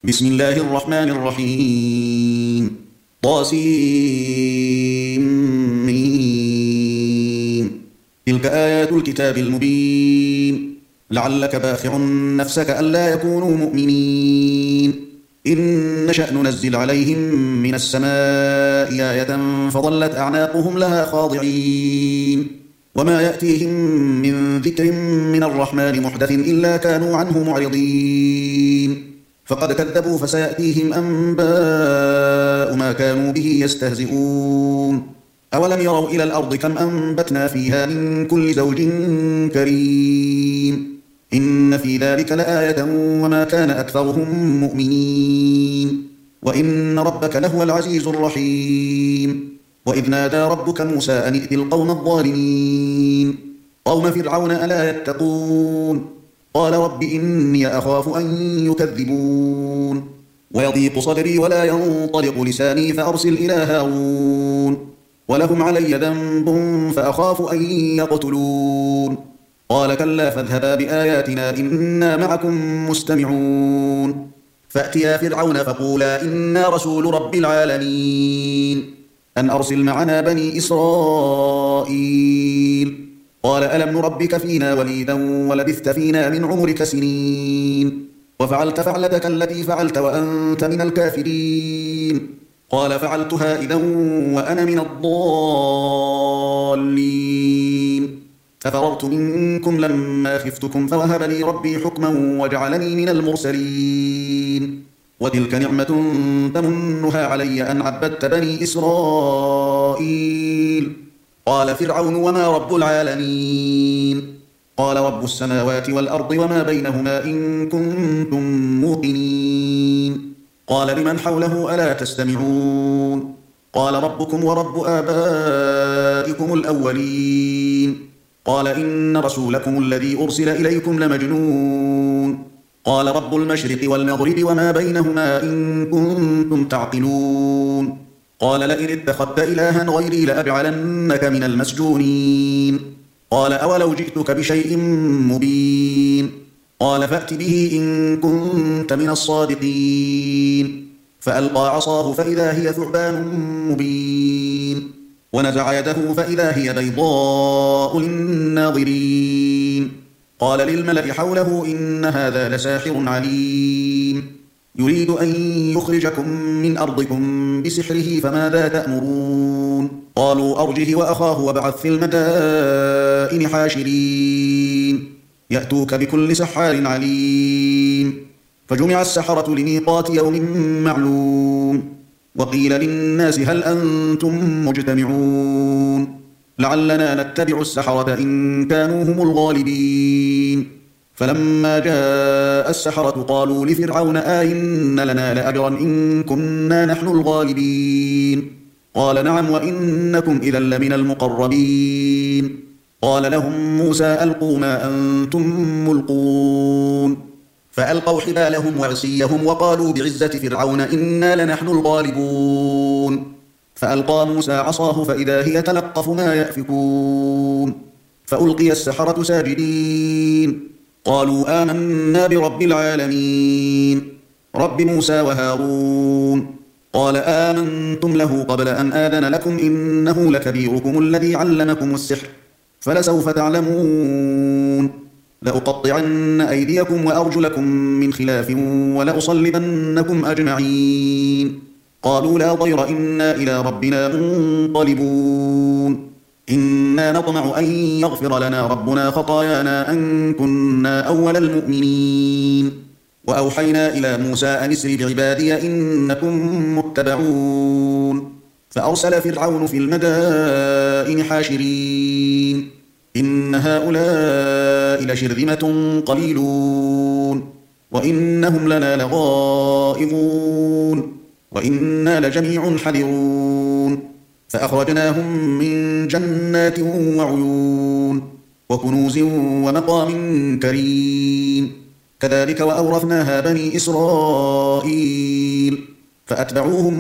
بسم الله الرحمن الرحيم طاسيم. تلك آيات الكتاب المبين. لعلك باخع نفسك ألا يكونوا مؤمنين. إن نشأ ننزل عليهم من السماء آية فظلت أعناقهم لها خاضعين. وما يأتيهم من ذكر من الرحمن محدث إلا كانوا عنه معرضين. فقد كذبوا فسيأتيهم أنباء ما كانوا به يستهزئون. أولم يروا إلى الأرض كم أنبتنا فيها من كل زوج كريم. إن في ذلك لآية وما كان أكثرهم مؤمنين. وإن ربك لهو العزيز الرحيم. وإذ نادى ربك موسى أن ائت القوم الظالمين قوم فرعون ألا يتقون. قال رب إني أخاف أن يكذبون ويضيق صدري ولا ينطلق لساني فأرسل إلى هارون ولهم علي ذنب فأخاف أن يقتلون. قال كلا فاذهبا بآياتنا إنا معكم مستمعون. فأتيا فرعون فقولا إنا رسول رب العالمين أن أرسل معنا بني إسرائيل. قال ألم نربك فينا وليدا ولبثت فينا من عمرك سنين وفعلت فعلتك التي فعلت وأنت من الكافرين. قال فعلتها إذا وأنا من الضالين. ففررت منكم لما خفتكم فوهب لي ربي حكما وجعلني من المرسلين. وتلك نعمة تمنها علي أن عبدت بني إسرائيل. قال فرعون وما رب العالمين. قال رب السماوات والأرض وما بينهما إن كنتم موقنين. قال لمن حوله ألا تستمعون. قال ربكم ورب آبائكم الأولين. قال إن رسولكم الذي أرسل إليكم لمجنون. قال رب المشرق والمغرب وما بينهما إن كنتم تعقلون. قال لئن اتخذت إلها غيري لأجعلنك من المسجونين. قال أولو جئتك بشيء مبين. قال فأت به إن كنت من الصادقين. فألقى عصاه فإذا هي ثعبان مبين. ونزع يده فإذا هي بيضاء للناظرين. قال للملأ حوله إن هذا لساحر عليم يريد أن يخرجكم من أرضكم بسحره فماذا تأمرون. قالوا أرجه وأخاه وابعث في المدائن حاشرين يأتوك بكل سحار عليم. فجمع السحرة لميقات يوم معلوم. وقيل للناس هل أنتم مجتمعون لعلنا نتبع السحرة إن كانوا هم الغالبين. فلما جاء السحرة قالوا لفرعون آئن لنا لأجرا إن كنا نحن الغالبين. قال نعم وإنكم إذا لمن المقربين. قال لهم موسى ألقوا ما أنتم ملقون. فألقوا حبالهم وعصيهم وقالوا بعزة فرعون إنا لنحن الغالبون. فألقى موسى عصاه فإذا هي تلقف ما يأفكون. فألقي السحرة ساجدين قالوا آمنا برب العالمين رب موسى وهارون. قال آمنتم له قبل أن آذن لكم إنه لكبيركم الذي علمكم السحر فلسوف تعلمون. لأقطعن أيديكم وأرجلكم من خلاف ولأصلبنكم أجمعين. قالوا لا ضير إنا إلى ربنا منقلبون. إنا نطمع أن يغفر لنا ربنا خطايانا أن كنا أول المؤمنين. وأوحينا إلى موسى أن اسر بعبادي إنكم متبعون. فأرسل فرعون في المدائن حاشرين إن هؤلاء لشرذمة قليلون وإنهم لنا لغائظون وإنا لجميع حذرون. فأخرجناهم من جنات وعيون وكنوز ومقام كريم. كذلك وأورثناها بني إسرائيل فأتبعوهم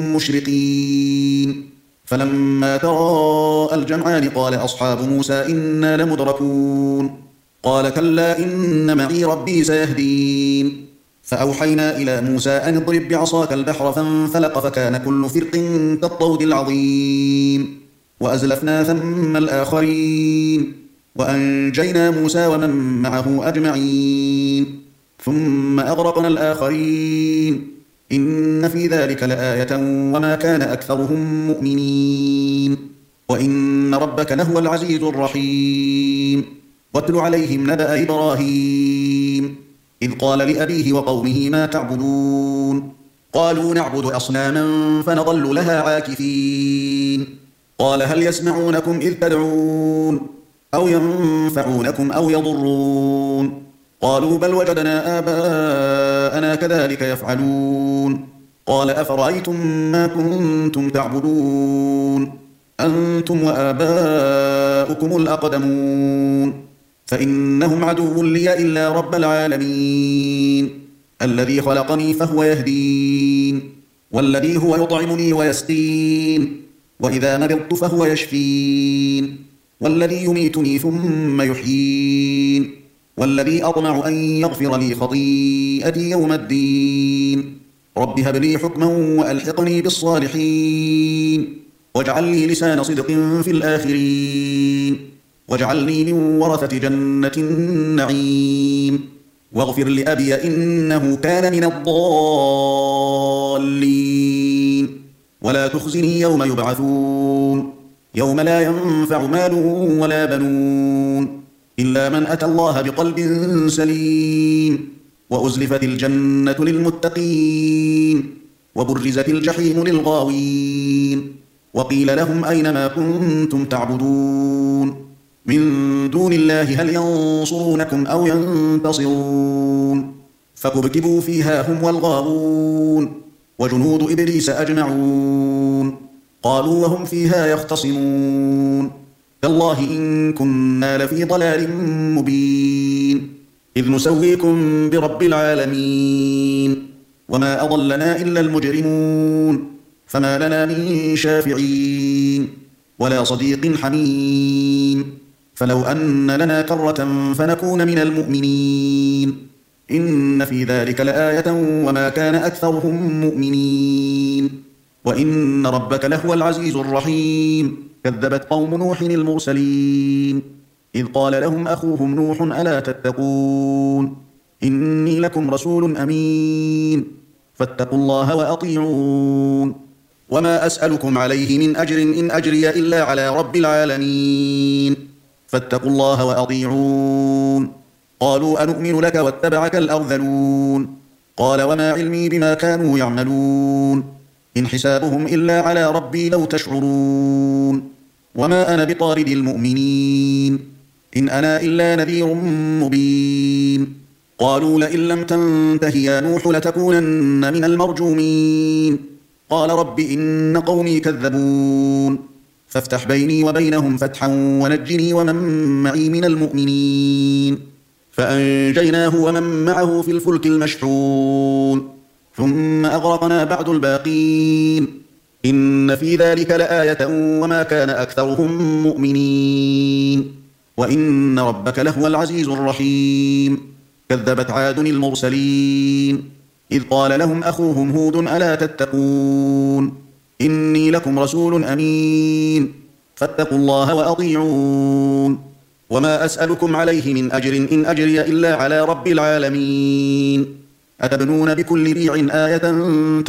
مشرقين. فلما تراءى الجمعان قال أصحاب موسى إنا لمدركون. قال كلا إن معي ربي سيهدين. فأوحينا إلى موسى أن اضرب بعصاك البحر فانفلق فكان كل فرق كالطود العظيم وأزلفنا ثم الآخرين وأنجينا موسى ومن معه أجمعين ثم أغرقنا الآخرين إن في ذلك لآية وما كان أكثرهم مؤمنين وإن ربك لهو العزيز الرحيم واتل عليهم نبأ إبراهيم إذ قال لأبيه وقومه ما تعبدون قالوا نعبد أصناما فنظل لها عاكفين قال هل يسمعونكم إذ تدعون أو ينفعونكم أو يضرون قالوا بل وجدنا آباءنا كذلك يفعلون قال أفرأيتم ما كنتم تعبدون أنتم وآباؤكم الأقدمون فإنهم عدو لي إلا رب العالمين الذي خلقني فهو يهدين والذي هو يطعمني ويسقين وإذا مرضت فهو يشفين والذي يميتني ثم يحيين والذي أطمع أن يغفر لي خطيئتي يوم الدين رب هب لي حكما وألحقني بالصالحين واجعل لي لسان صدق في الآخرين واجعلني من ورثة جنة النعيم واغفر لأبي إنه كان من الضالين ولا تخزني يوم يبعثون يوم لا ينفع مال ولا بنون إلا من أتى الله بقلب سليم وأزلفت الجنة للمتقين وبرزت الجحيم للغاوين وقيل لهم أين ما كنتم تعبدون من دون الله هل ينصرونكم أو ينتصرون فكبكبوا فيها هم والغاوون وجنود إبليس أجمعون قالوا وهم فيها يختصمون تالله إن كنا لفي ضلال مبين إذ نسويكم برب العالمين وما أضلنا إلا المجرمون فما لنا من شافعين ولا صديق حميم فلو أن لنا كرة فنكون من المؤمنين إن في ذلك لآية وما كان أكثرهم مؤمنين وإن ربك لهو العزيز الرحيم كذبت قوم نوح المرسلين إذ قال لهم أخوهم نوح ألا تتقون إني لكم رسول أمين فاتقوا الله وأطيعون وما أسألكم عليه من أجر إن أجري إلا على رب العالمين فاتقوا الله وأطيعون قالوا أنؤمن لك واتبعك الأرذلون قال وما علمي بما كانوا يعملون إن حسابهم إلا على ربي لو تشعرون وما أنا بطارد المؤمنين إن أنا إلا نذير مبين قالوا لئن لم تنته يا نوح لتكونن من المرجومين قال رب إن قومي كذبون فافتح بيني وبينهم فتحا ونجني ومن معي من المؤمنين فأنجيناه ومن معه في الفلك المشحون ثم أغرقنا بعد الباقين إن في ذلك لآية وما كان أكثرهم مؤمنين وإن ربك لهو العزيز الرحيم كذبت عاد المرسلين إذ قال لهم أخوهم هود ألا تتقون إني لكم رسول أمين فاتقوا الله وأطيعون وما أسألكم عليه من أجر إن أجري إلا على رب العالمين أتبنون بكل ريع آية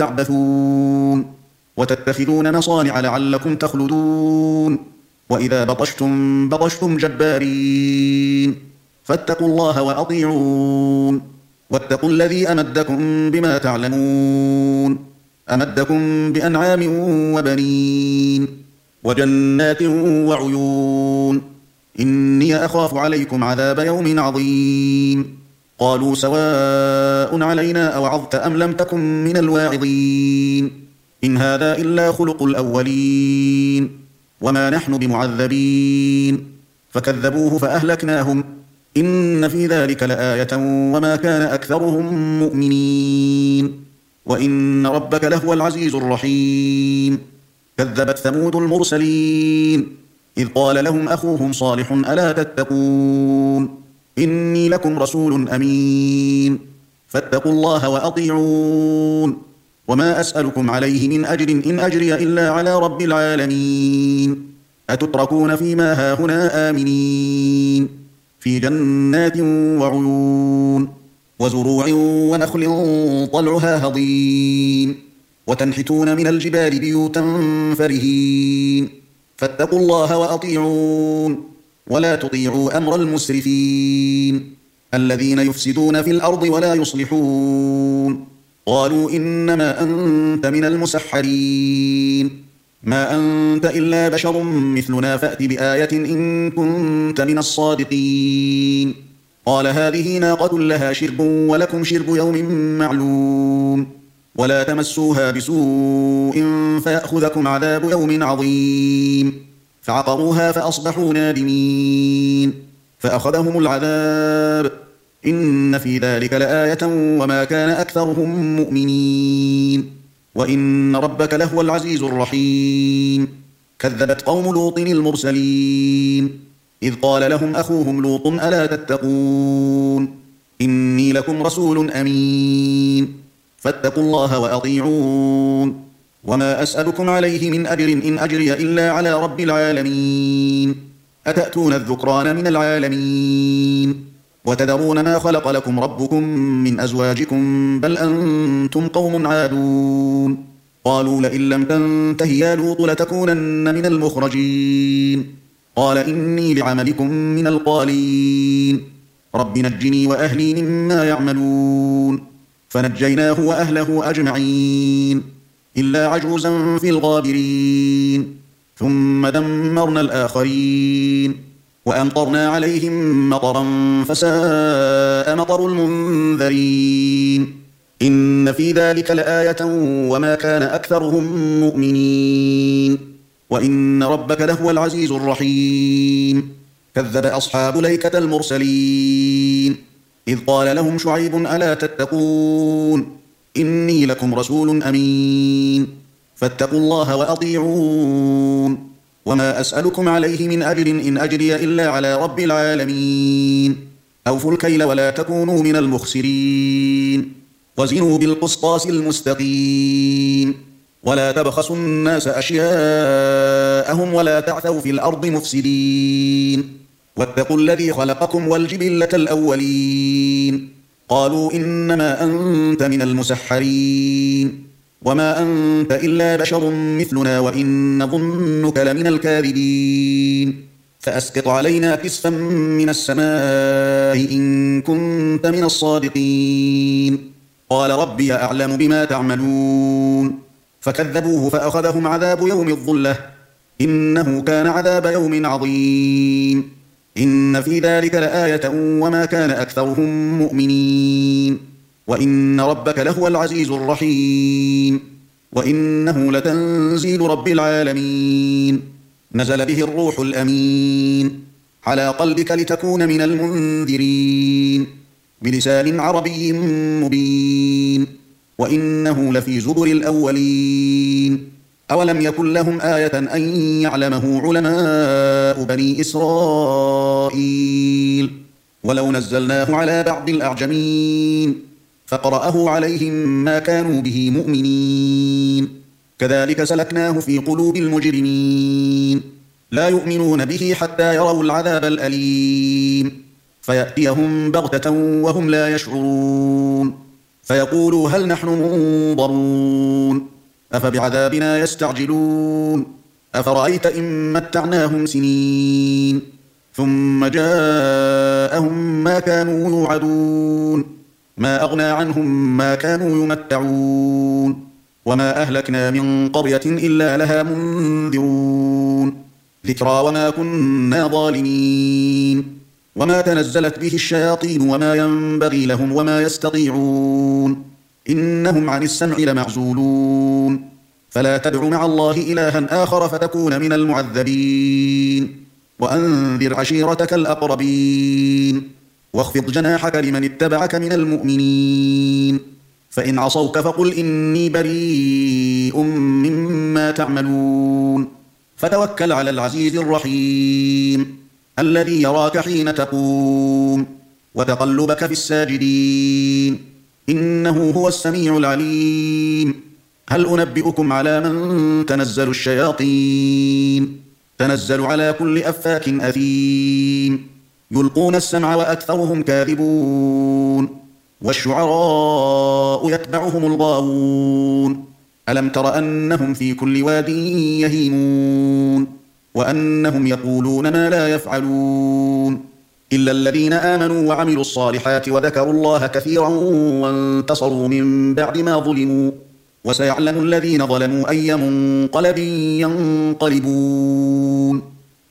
تعبثون وتتخذون مصانع لعلكم تخلدون وإذا بطشتم بطشتم جبارين فاتقوا الله وأطيعون واتقوا الذي أمدكم بما تعلمون أمدكم بأنعام وبنين وجنات وعيون إني أخاف عليكم عذاب يوم عظيم قالوا سواء علينا أوعظت أم لم تكن من الواعظين إن هذا إلا خلق الأولين وما نحن بمعذبين فكذبوه فأهلكناهم إن في ذلك لآية وما كان أكثرهم مؤمنين وإن ربك لهو العزيز الرحيم كذبت ثمود المرسلين إذ قال لهم أخوهم صالح ألا تتقون إني لكم رسول أمين فاتقوا الله وأطيعون وما أسألكم عليه من أجر إن أجري إلا على رب العالمين أتتركون فيما هاهنا آمنين في جنات وعيون وزروع ونخل طلعها هضيم وتنحتون من الجبال بيوتا فرهين فاتقوا الله وأطيعون ولا تطيعوا أمر المسرفين الذين يفسدون في الأرض ولا يصلحون قالوا إنما أنت من المسحرين ما أنت إلا بشر مثلنا فأت بآية إن كنت من الصادقين قال هذه ناقة لها شرب ولكم شرب يوم معلوم ولا تمسوها بسوء فيأخذكم عذاب يوم عظيم فعقروها فأصبحوا نادمين فأخذهم العذاب إن في ذلك لآية وما كان أكثرهم مؤمنين وإن ربك لهو العزيز الرحيم كذبت قوم لوط المرسلين إذ قال لهم أخوهم لوط ألا تتقون إني لكم رسول أمين فاتقوا الله وأطيعون وما أسألكم عليه من أجر إن أجري إلا على رب العالمين أتأتون الذكران من العالمين وتذرون ما خلق لكم ربكم من أزواجكم بل أنتم قوم عادون قالوا لئن لم تنته يا لوط لتكونن من المخرجين قال إني لعملكم من القالين رب نجني وأهلي مما يعملون فنجيناه وأهله أجمعين إلا عجوزا في الغابرين ثم دمرنا الآخرين وأمطرنا عليهم مطرا فساء مطر المنذرين إن في ذلك لآية وما كان أكثرهم مؤمنين وإن ربك لهو العزيز الرحيم كذب أصحاب الأيكة المرسلين إذ قال لهم شعيب ألا تتقون إني لكم رسول أمين فاتقوا الله وأطيعون وما أسألكم عليه من أجر إن أجري إلا على رب العالمين أوفوا الكيل ولا تكونوا من المخسرين وزنوا بالقسطاس المستقيم ولا تبخسوا الناس أشياءهم ولا تعثوا في الأرض مفسدين واتقوا الذي خلقكم والجبلة الأولين قالوا إنما أنت من المسحرين وما أنت إلا بشر مثلنا وإن نظنك لمن الكاذبين فأسقط علينا كسفا من السماء إن كنت من الصادقين قال ربي أعلم بما تعملون فكذبوه فأخذهم عذاب يوم الظلة إنه كان عذاب يوم عظيم إن في ذلك لآية وما كان أكثرهم مؤمنين وإن ربك لهو العزيز الرحيم وإنه لتنزيل رب العالمين نزل به الروح الأمين على قلبك لتكون من المنذرين بلسان عربي مبين وإنه لفي زبر الأولين أولم يكن لهم آية أن يعلمه علماء بني إسرائيل ولو نزلناه على بعض الأعجمين فقرأه عليهم ما كانوا به مؤمنين كذلك سلكناه في قلوب المجرمين لا يؤمنون به حتى يروا العذاب الأليم فيأتيهم بغتة وهم لا يشعرون فيقولوا هل نحن منظرون أفبعذابنا يستعجلون أفرأيت إن متعناهم سنين ثم جاءهم ما كانوا يوعدون ما أغنى عنهم ما كانوا يمتعون وما أهلكنا من قرية إلا لها منذرون ذكرى وما كنا ظالمين وما تنزلت به الشياطين وما ينبغي لهم وما يستطيعون إنهم عن السمع لمعزولون فلا تدع مع الله إلها آخر فتكون من المعذبين وأنذر عشيرتك الأقربين واخفض جناحك لمن اتبعك من المؤمنين فإن عصوك فقل إني بريء مما تعملون فتوكل على العزيز الرحيم الذي يراك حين تقوم وتقلبك في الساجدين إنه هو السميع العليم. هل أنبئكم على من تنزل الشياطين؟ تنزل على كل أفاك أثيم، يلقون السمع وأكثرهم كاذبون، والشعراء يتبعهم الغاوون. ألم تر أنهم في كل واد يهيمون، وأنهم يقولون ما لا يفعلون، إلا الذين آمنوا وعملوا الصالحات وذكروا الله كثيرا وانتصروا من بعد ما ظلموا، وسيعلم الذين ظلموا أي منقلب ينقلبون.